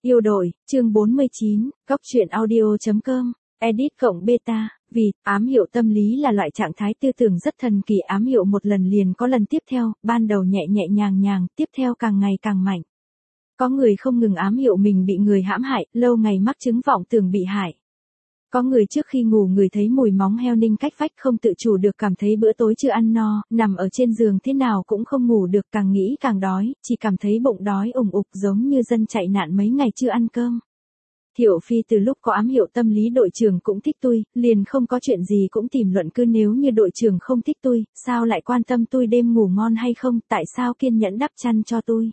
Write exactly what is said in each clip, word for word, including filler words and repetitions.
Yêu đội, chương bốn mươi chín, góc truyện audio.com, edit cộng beta, vì, ám hiệu tâm lý là loại trạng thái tư tưởng rất thần kỳ, ám hiệu một lần liền có lần tiếp theo, ban đầu nhẹ nhẹ nhàng nhàng, tiếp theo càng ngày càng mạnh. Có người không ngừng ám hiệu mình bị người hãm hại, lâu ngày mắc chứng vọng tưởng bị hại. Có người trước khi ngủ người thấy mùi móng heo ninh cách vách không tự chủ được cảm thấy bữa tối chưa ăn no, nằm ở trên giường thế nào cũng không ngủ được, càng nghĩ càng đói, chỉ cảm thấy bụng đói ủng ục giống như dân chạy nạn mấy ngày chưa ăn cơm. Thiệu Phi từ lúc có ám hiệu tâm lý đội trưởng cũng thích tôi, liền không có chuyện gì cũng tìm luận cứ nếu như đội trưởng không thích tôi, sao lại quan tâm tôi đêm ngủ ngon hay không, tại sao kiên nhẫn đắp chăn cho tôi.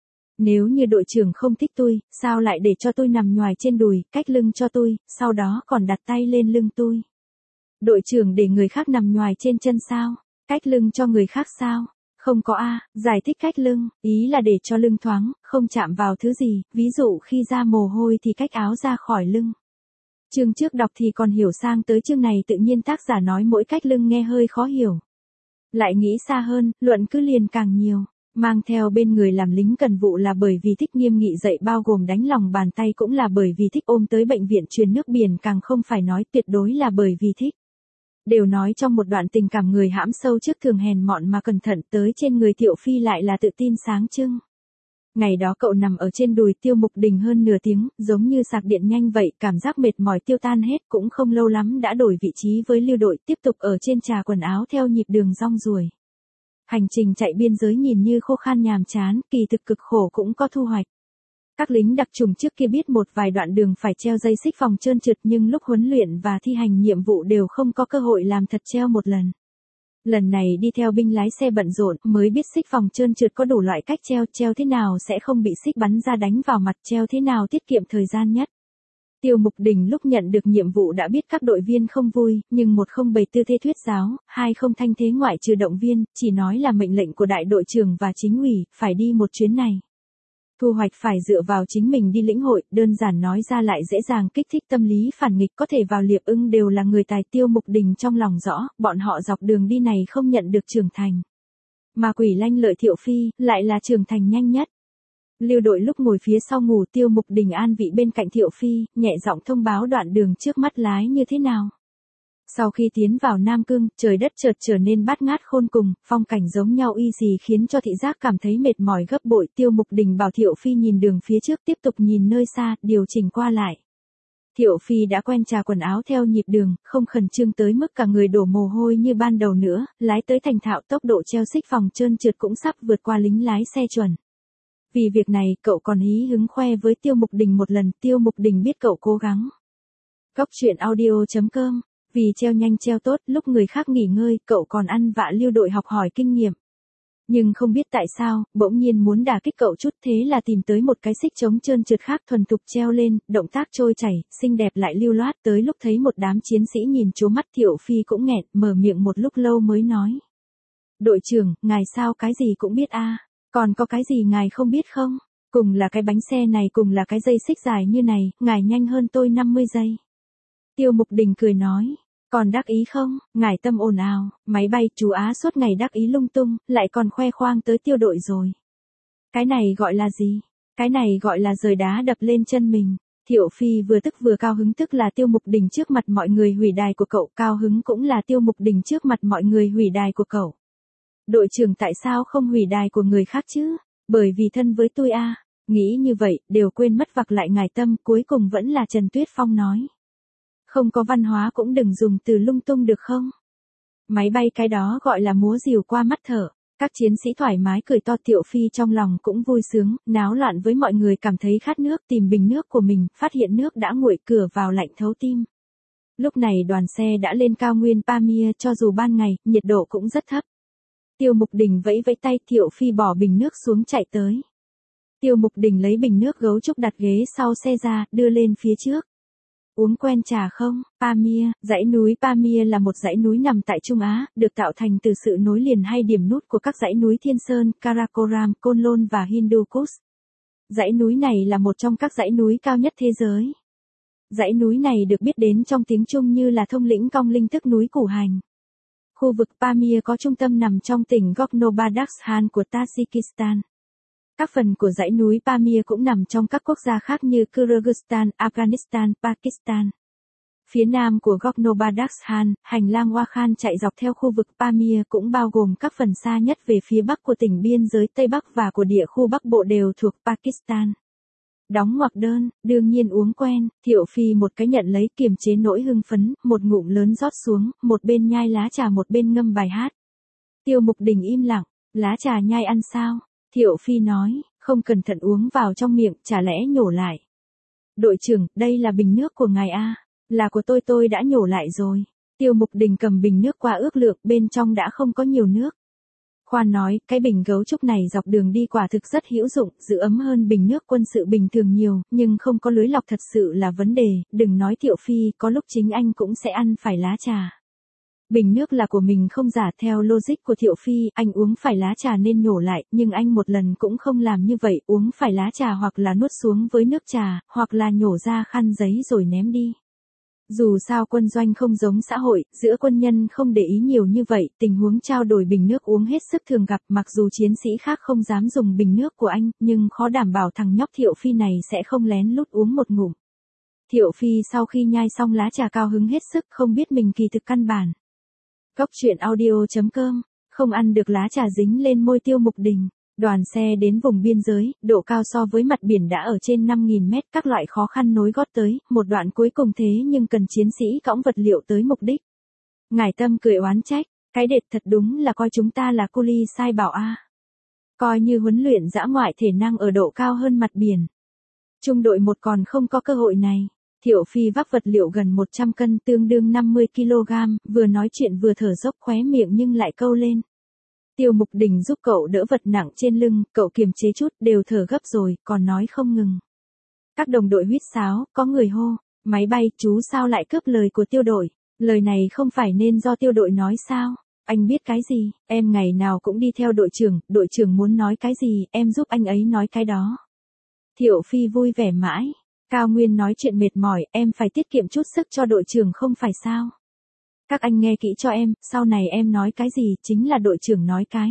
Nếu như đội trưởng không thích tôi, sao lại để cho tôi nằm nhoài trên đùi, cách lưng cho tôi, sau đó còn đặt tay lên lưng tôi. Đội trưởng để người khác nằm nhoài trên chân sao? Cách lưng cho người khác sao? Không có a, giải thích cách lưng, ý là để cho lưng thoáng, không chạm vào thứ gì, ví dụ khi ra mồ hôi thì cách áo ra khỏi lưng. Chương trước đọc thì còn hiểu, sang tới chương này tự nhiên tác giả nói mỗi cách lưng nghe hơi khó hiểu. Lại nghĩ xa hơn, luận cứ liền càng nhiều. Mang theo bên người làm lính cần vụ là bởi vì thích, nghiêm nghị dạy bao gồm đánh lòng bàn tay cũng là bởi vì thích, ôm tới bệnh viện truyền nước biển càng không phải nói, tuyệt đối là bởi vì thích. Đều nói trong một đoạn tình cảm người hãm sâu trước thường hèn mọn mà cẩn thận, tới trên người Thiệu Phi lại là tự tin sáng trưng. Ngày đó cậu nằm ở trên đùi Tiêu Mục Đình hơn nửa tiếng, giống như sạc điện nhanh vậy, cảm giác mệt mỏi tiêu tan hết, cũng không lâu lắm đã đổi vị trí với Lưu đội, tiếp tục ở trên trà quần áo theo nhịp đường rong ruổi. Hành trình chạy biên giới nhìn như khô khan nhàm chán, kỳ thực cực khổ cũng có thu hoạch. Các lính đặc chủng trước kia biết một vài đoạn đường phải treo dây xích phòng trơn trượt, nhưng lúc huấn luyện và thi hành nhiệm vụ đều không có cơ hội làm thật treo một lần. Lần này đi theo binh lái xe bận rộn mới biết xích phòng trơn trượt có đủ loại cách treo, treo thế nào sẽ không bị xích bắn ra đánh vào mặt, treo thế nào tiết kiệm thời gian nhất. Tiêu Mục Đình lúc nhận được nhiệm vụ đã biết các đội viên không vui, nhưng một không bày tư thế thuyết giáo, hai không thanh thế ngoại trừ động viên, chỉ nói là mệnh lệnh của đại đội trưởng và chính ủy, phải đi một chuyến này. Thu hoạch phải dựa vào chính mình đi lĩnh hội, đơn giản nói ra lại dễ dàng kích thích tâm lý phản nghịch, có thể vào Liệp Ưng đều là người tài. Tiêu Mục Đình trong lòng rõ, bọn họ dọc đường đi này không nhận được trưởng thành. Mà Quỷ Lanh Lợi Thiệu Phi, lại là trưởng thành nhanh nhất. Lưu đội lúc ngồi phía sau ngủ, Tiêu Mục Đình an vị bên cạnh Thiệu Phi, nhẹ giọng thông báo đoạn đường trước mắt lái như thế nào. Sau khi tiến vào Nam Cương, trời đất chợt trở nên bát ngát khôn cùng, phong cảnh giống nhau y xì khiến cho thị giác cảm thấy mệt mỏi gấp bội. Tiêu Mục Đình bảo Thiệu Phi nhìn đường phía trước, tiếp tục nhìn nơi xa, điều chỉnh qua lại. Thiệu Phi đã quen trà quần áo theo nhịp đường, không khẩn trương tới mức cả người đổ mồ hôi như ban đầu nữa, lái tới thành thạo, tốc độ treo xích phòng trơn trượt cũng sắp vượt qua lính lái xe chuẩn. Vì việc này, cậu còn hí hứng khoe với Tiêu Mục Đình một lần, Tiêu Mục Đình biết cậu cố gắng. Góc truyện audio.com, vì treo nhanh treo tốt, lúc người khác nghỉ ngơi, cậu còn ăn vạ Lưu đội học hỏi kinh nghiệm. Nhưng không biết tại sao, bỗng nhiên muốn đả kích cậu chút, thế là tìm tới một cái xích chống trơn trượt khác thuần thục treo lên, động tác trôi chảy, xinh đẹp lại lưu loát. Tới lúc thấy một đám chiến sĩ nhìn trố mắt, Thiệu Phi cũng nghẹn, mở miệng một lúc lâu mới nói. Đội trưởng, ngài sao cái gì cũng biết a? Còn có cái gì ngài không biết không? Cùng là cái bánh xe này, cùng là cái dây xích dài như này, ngài nhanh hơn tôi năm mươi giây. Tiêu Mục Đình cười nói, còn đắc ý không, ngài tâm ồn ào, máy bay chú Á suốt ngày đắc ý lung tung, lại còn khoe khoang tới Tiêu đội rồi. Cái này gọi là gì? Cái này gọi là rời đá đập lên chân mình. Thiệu Phi vừa tức vừa cao hứng, tức là Tiêu Mục Đình trước mặt mọi người hủy đài của cậu, cao hứng cũng là Tiêu Mục Đình trước mặt mọi người hủy đài của cậu. Đội trưởng tại sao không hủy đài của người khác chứ? Bởi vì thân với tôi a. À. Nghĩ như vậy, đều quên mất vặc lại ngài tâm, cuối cùng vẫn là Trần Tuyết Phong nói. Không có văn hóa cũng đừng dùng từ lung tung được không? Máy bay cái đó gọi là múa rìu qua mắt thở. Các chiến sĩ thoải mái cười to, Thiệu Phi trong lòng cũng vui sướng, náo loạn với mọi người, cảm thấy khát nước, tìm bình nước của mình, phát hiện nước đã nguội, cửa vào lạnh thấu tim. Lúc này đoàn xe đã lên cao nguyên Pamir, cho dù ban ngày, nhiệt độ cũng rất thấp. Tiêu Mục Đình vẫy vẫy tay, Thiệu Phi bỏ bình nước xuống chạy tới. Tiêu Mục Đình lấy bình nước gấu trúc đặt ghế sau xe ra, đưa lên phía trước. Uống quen trà không? Pamir, dãy núi Pamir là một dãy núi nằm tại Trung Á, được tạo thành từ sự nối liền hay điểm nút của các dãy núi Thiên Sơn, Karakoram, Côn Lôn và Hindu Kush. Dãy núi này là một trong các dãy núi cao nhất thế giới. Dãy núi này được biết đến trong tiếng Trung như là thông lĩnh Cong Linh, tức núi Củ Hành. Khu vực Pamir có trung tâm nằm trong tỉnh Gorno-Badakhshan của Tajikistan. Các phần của dãy núi Pamir cũng nằm trong các quốc gia khác như Kyrgyzstan, Afghanistan, Pakistan. Phía nam của Gorno-Badakhshan, hành lang Wakhan chạy dọc theo khu vực Pamir cũng bao gồm các phần xa nhất về phía bắc của tỉnh biên giới Tây Bắc và của địa khu Bắc Bộ đều thuộc Pakistan. Đóng ngoặc đơn, đương nhiên uống quen, Thiệu Phi một cái nhận lấy kiềm chế nỗi hưng phấn, một ngụm lớn rót xuống, một bên nhai lá trà một bên ngâm bài hát. Tiêu Mục Đình im lặng, lá trà nhai ăn sao? Thiệu Phi nói, không cẩn thận uống vào trong miệng, chả lẽ nhổ lại. Đội trưởng, đây là bình nước của ngài a, là của tôi tôi đã nhổ lại rồi. Tiêu Mục Đình cầm bình nước qua ước lượng, bên trong đã không có nhiều nước. Khoan nói, cái bình gấu trúc này dọc đường đi quả thực rất hữu dụng, giữ ấm hơn bình nước quân sự bình thường nhiều, nhưng không có lưới lọc thật sự là vấn đề, đừng nói Thiệu Phi, có lúc chính anh cũng sẽ ăn phải lá trà. Bình nước là của mình không giả, theo logic của Thiệu Phi, anh uống phải lá trà nên nhổ lại, nhưng anh một lần cũng không làm như vậy, uống phải lá trà hoặc là nuốt xuống với nước trà, hoặc là nhổ ra khăn giấy rồi ném đi. Dù sao quân doanh không giống xã hội, giữa quân nhân không để ý nhiều như vậy, tình huống trao đổi bình nước uống hết sức thường gặp, mặc dù chiến sĩ khác không dám dùng bình nước của anh, nhưng khó đảm bảo thằng nhóc Thiệu Phi này sẽ không lén lút uống một ngụm. Thiệu Phi sau khi nhai xong lá trà cao hứng hết sức, không biết mình kỳ thực căn bản. Góc truyện audio chấm com, không ăn được lá trà dính lên môi Tiêu Mục Đình. Đoàn xe đến vùng biên giới, độ cao so với mặt biển đã ở trên năm nghìn mét, các loại khó khăn nối gót tới, một đoạn cuối cùng thế nhưng cần chiến sĩ cõng vật liệu tới mục đích. Ngải Tâm cười oán trách, cái đệt thật đúng là coi chúng ta là cu li sai bảo a. Coi như huấn luyện dã ngoại thể năng ở độ cao hơn mặt biển. Trung đội một còn không có cơ hội này. Thiệu Phi vác vật liệu gần một trăm cân tương đương năm mươi ki lô gam, vừa nói chuyện vừa thở dốc khóe miệng nhưng lại câu lên. Tiêu Mục Đình giúp cậu đỡ vật nặng trên lưng, cậu kiềm chế chút, đều thở gấp rồi, còn nói không ngừng. Các đồng đội huýt sáo, có người hô, máy bay, chú sao lại cướp lời của tiêu đội, lời này không phải nên do tiêu đội nói sao, anh biết cái gì, em ngày nào cũng đi theo đội trưởng, đội trưởng muốn nói cái gì, em giúp anh ấy nói cái đó. Thiệu Phi vui vẻ mãi, Cao Nguyên nói chuyện mệt mỏi, em phải tiết kiệm chút sức cho đội trưởng không phải sao. Các anh nghe kỹ cho em, sau này em nói cái gì, chính là đội trưởng nói cái.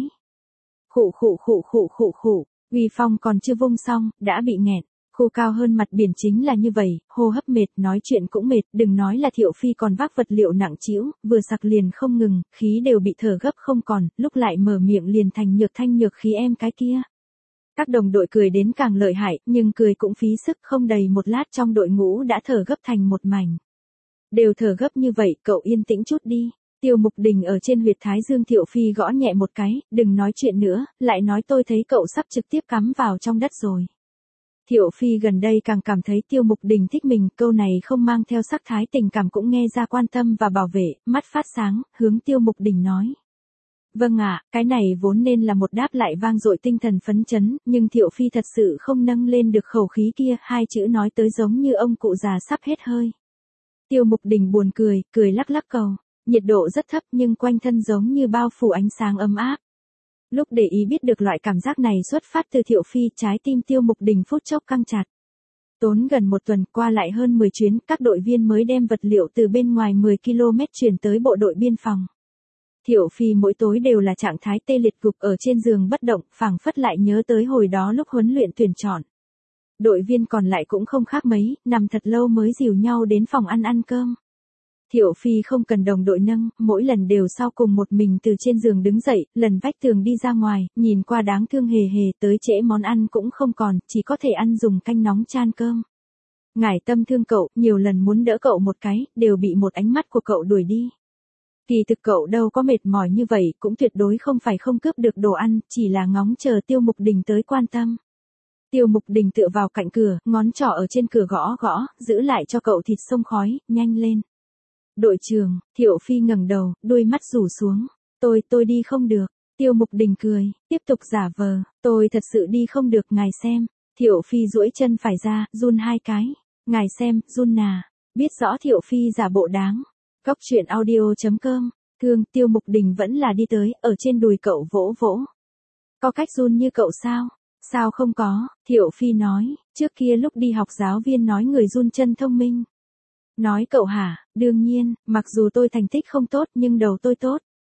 Khụ khụ khụ khụ khụ khụ, uy phong còn chưa vung xong, đã bị nghẹn. Khu cao hơn mặt biển chính là như vậy, hô hấp mệt, nói chuyện cũng mệt, đừng nói là Thiệu Phi còn vác vật liệu nặng trĩu, vừa sặc liền không ngừng, khí đều bị thở gấp không còn, lúc lại mở miệng liền thành nhược thanh nhược khí em cái kia. Các đồng đội cười đến càng lợi hại, nhưng cười cũng phí sức, không đầy một lát trong đội ngũ đã thở gấp thành một mảnh. Đều thở gấp như vậy, cậu yên tĩnh chút đi. Tiêu Mục Đình ở trên huyệt thái dương Thiệu Phi gõ nhẹ một cái, đừng nói chuyện nữa, lại nói tôi thấy cậu sắp trực tiếp cắm vào trong đất rồi. Thiệu Phi gần đây càng cảm thấy Tiêu Mục Đình thích mình, câu này không mang theo sắc thái tình cảm cũng nghe ra quan tâm và bảo vệ, mắt phát sáng, hướng Tiêu Mục Đình nói. Vâng ạ, cái này vốn nên là một đáp lại vang dội tinh thần phấn chấn, nhưng Thiệu Phi thật sự không nâng lên được khẩu khí kia, hai chữ nói tới giống như ông cụ già sắp hết hơi. Tiêu Mục Đình buồn cười, cười lắc lắc cầu, nhiệt độ rất thấp nhưng quanh thân giống như bao phủ ánh sáng ấm áp. Lúc để ý biết được loại cảm giác này xuất phát từ Thiệu Phi, trái tim Tiêu Mục Đình phút chốc căng chặt. Tốn gần một tuần, qua lại hơn mười chuyến, các đội viên mới đem vật liệu từ bên ngoài mười ki lô mét chuyển tới bộ đội biên phòng. Thiệu Phi mỗi tối đều là trạng thái tê liệt gục ở trên giường bất động, phảng phất lại nhớ tới hồi đó lúc huấn luyện tuyển chọn. Đội viên còn lại cũng không khác mấy, nằm thật lâu mới dìu nhau đến phòng ăn ăn cơm. Thiệu Phi không cần đồng đội nâng, mỗi lần đều sau cùng một mình từ trên giường đứng dậy, lần vách tường đi ra ngoài, nhìn qua đáng thương hề hề, tới trễ món ăn cũng không còn, chỉ có thể ăn dùng canh nóng chan cơm. Ngải Tâm thương cậu, nhiều lần muốn đỡ cậu một cái, đều bị một ánh mắt của cậu đuổi đi. Kỳ thực cậu đâu có mệt mỏi như vậy, cũng tuyệt đối không phải không cướp được đồ ăn, chỉ là ngóng chờ Tiêu Mục Đình tới quan tâm. Tiêu Mục Đình tựa vào cạnh cửa, ngón trỏ ở trên cửa gõ gõ, giữ lại cho cậu thịt xông khói, nhanh lên. Đội trưởng, Thiệu Phi ngẩng đầu, đuôi mắt rủ xuống. Tôi, tôi đi không được. Tiêu Mục Đình cười, tiếp tục giả vờ, tôi thật sự đi không được, ngài xem. Thiệu Phi duỗi chân phải ra, run hai cái. Ngài xem, run nà. Biết rõ Thiệu Phi giả bộ đáng. Góc truyện audio chấm com, thương, Tiêu Mục Đình vẫn là đi tới, ở trên đùi cậu vỗ vỗ. Có cách run như cậu sao? Sao không có, Thiệu Phi nói, trước kia lúc đi học giáo viên nói người run chân thông minh. Nói cậu hả, đương nhiên, mặc dù tôi thành tích không tốt nhưng đầu tôi tốt.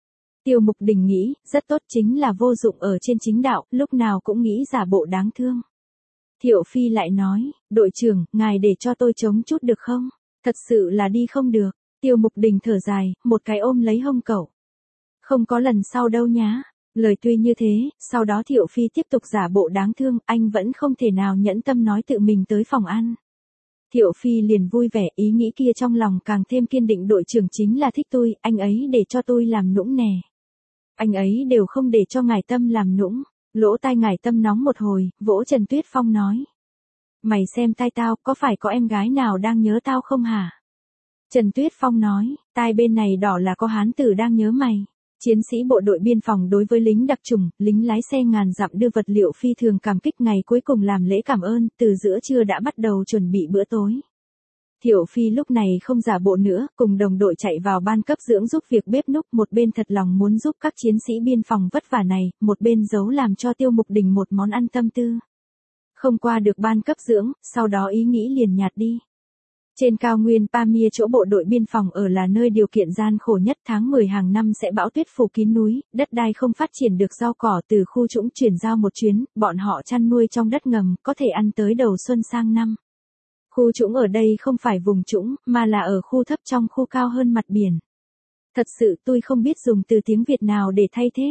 Tiêu Mục Đình nghĩ, rất tốt chính là vô dụng ở trên chính đạo, lúc nào cũng nghĩ giả bộ đáng thương. Thiệu Phi lại nói, đội trưởng, ngài để cho tôi chống chút được không? Thật sự là đi không được. Tiêu Mục Đình thở dài, một cái ôm lấy hông cậu. Không có lần sau đâu nhá. Lời tuy như thế, sau đó Thiệu Phi tiếp tục giả bộ đáng thương, anh vẫn không thể nào nhẫn tâm nói tự mình tới phòng ăn. Thiệu Phi liền vui vẻ, ý nghĩ kia trong lòng càng thêm kiên định, đội trưởng chính là thích tôi, anh ấy để cho tôi làm nũng nè. Anh ấy đều không để cho Ngải Tâm làm nũng. Lỗ tai Ngải Tâm nóng một hồi, vỗ Trần Tuyết Phong nói. Mày xem tai tao, có phải có em gái nào đang nhớ tao không hả? Trần Tuyết Phong nói, tai bên này đỏ là có hán tử đang nhớ mày. Chiến sĩ bộ đội biên phòng đối với lính đặc chủng, lính lái xe ngàn dặm đưa vật liệu phi thường cảm kích, ngày cuối cùng làm lễ cảm ơn, từ giữa trưa đã bắt đầu chuẩn bị bữa tối. Thiệu Phi lúc này không giả bộ nữa, cùng đồng đội chạy vào ban cấp dưỡng giúp việc bếp núc, một bên thật lòng muốn giúp các chiến sĩ biên phòng vất vả này, một bên giấu làm cho Tiêu Mục Đình một món ăn tâm tư. Không qua được ban cấp dưỡng, sau đó ý nghĩ liền nhạt đi. Trên cao nguyên Pamir chỗ bộ đội biên phòng ở là nơi điều kiện gian khổ nhất, tháng mười hàng năm sẽ bão tuyết phủ kín núi, đất đai không phát triển được rau cỏ, từ khu trũng chuyển giao một chuyến, bọn họ chăn nuôi trong đất ngầm, có thể ăn tới đầu xuân sang năm. Khu trũng ở đây không phải vùng trũng, mà là ở khu thấp trong khu cao hơn mặt biển. Thật sự tôi không biết dùng từ tiếng Việt nào để thay thế.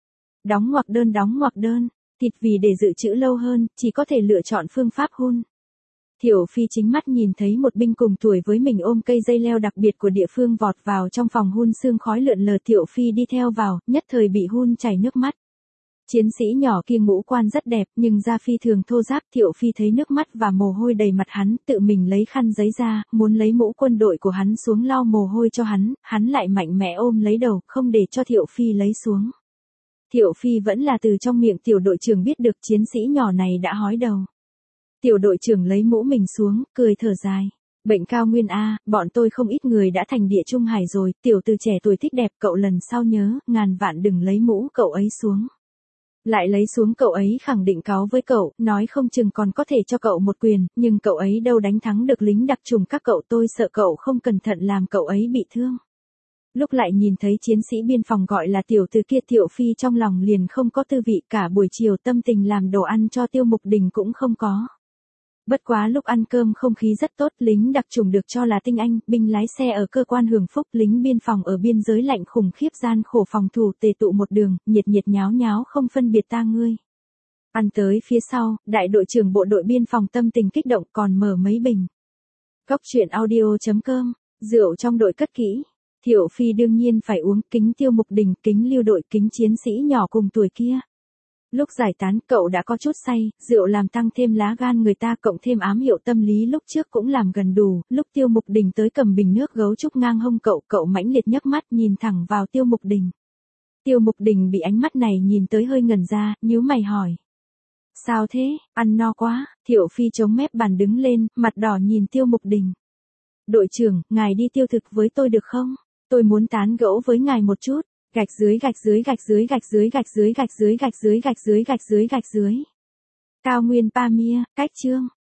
Đóng ngoặc đơn đóng ngoặc đơn, thịt vì để dự trữ lâu hơn, chỉ có thể lựa chọn phương pháp hun. Thiệu Phi chính mắt nhìn thấy một binh cùng tuổi với mình ôm cây dây leo đặc biệt của địa phương vọt vào trong phòng hun, sương khói lượn lờ, Thiệu Phi đi theo vào, nhất thời bị hun chảy nước mắt. Chiến sĩ nhỏ kia ngũ quan rất đẹp, nhưng da phi thường thô ráp, Thiệu Phi thấy nước mắt và mồ hôi đầy mặt hắn, tự mình lấy khăn giấy ra, muốn lấy mũ quân đội của hắn xuống lau mồ hôi cho hắn, hắn lại mạnh mẽ ôm lấy đầu, không để cho Thiệu Phi lấy xuống. Thiệu Phi vẫn là từ trong miệng tiểu đội trưởng biết được chiến sĩ nhỏ này đã hói đầu. Tiểu đội trưởng lấy mũ mình xuống, cười thở dài. Bệnh cao nguyên A, bọn tôi không ít người đã thành địa trung hải rồi, tiểu từ trẻ tuổi thích đẹp, cậu lần sau nhớ, ngàn vạn đừng lấy mũ cậu ấy xuống. Lại lấy xuống cậu ấy khẳng định cáu với cậu, nói không chừng còn có thể cho cậu một quyền, nhưng cậu ấy đâu đánh thắng được lính đặc trùng các cậu, tôi sợ cậu không cẩn thận làm cậu ấy bị thương. Lúc lại nhìn thấy chiến sĩ biên phòng gọi là tiểu từ kia, Thiệu Phi trong lòng liền không có tư vị, cả buổi chiều tâm tình làm đồ ăn cho Tiêu Mục Đình cũng không có. Bất quá lúc ăn cơm không khí rất tốt, lính đặc chủng được cho là tinh anh, binh lái xe ở cơ quan hưởng phúc, lính biên phòng ở biên giới lạnh khủng khiếp gian khổ phòng thủ tề tụ một đường, nhiệt nhiệt nháo nháo không phân biệt ta ngươi. Ăn tới phía sau, đại đội trưởng bộ đội biên phòng tâm tình kích động còn mở mấy bình. Góc truyện audio chấm com, rượu trong đội cất kỹ. Thiệu Phi đương nhiên phải uống, kính Tiêu Mục Đình, kính Lưu đội, kính chiến sĩ nhỏ cùng tuổi kia. Lúc giải tán cậu đã có chút say, rượu làm tăng thêm lá gan người ta, cộng thêm ám hiệu tâm lý lúc trước cũng làm gần đủ, lúc Tiêu Mục Đình tới cầm bình nước gấu trúc ngang hông cậu, cậu mãnh liệt nhấc mắt nhìn thẳng vào Tiêu Mục Đình. Tiêu Mục Đình bị ánh mắt này nhìn tới hơi ngẩn ra, nhíu mày hỏi. Sao thế, ăn no quá, Thiệu Phi chống mép bàn đứng lên, mặt đỏ nhìn Tiêu Mục Đình. Đội trưởng, ngài đi tiêu thực với tôi được không? Tôi muốn tán gẫu với ngài một chút. Gạch dưới gạch dưới gạch dưới gạch dưới gạch dưới gạch dưới gạch dưới gạch dưới gạch dưới gạch dưới. Cao nguyên Pamir, cách chương.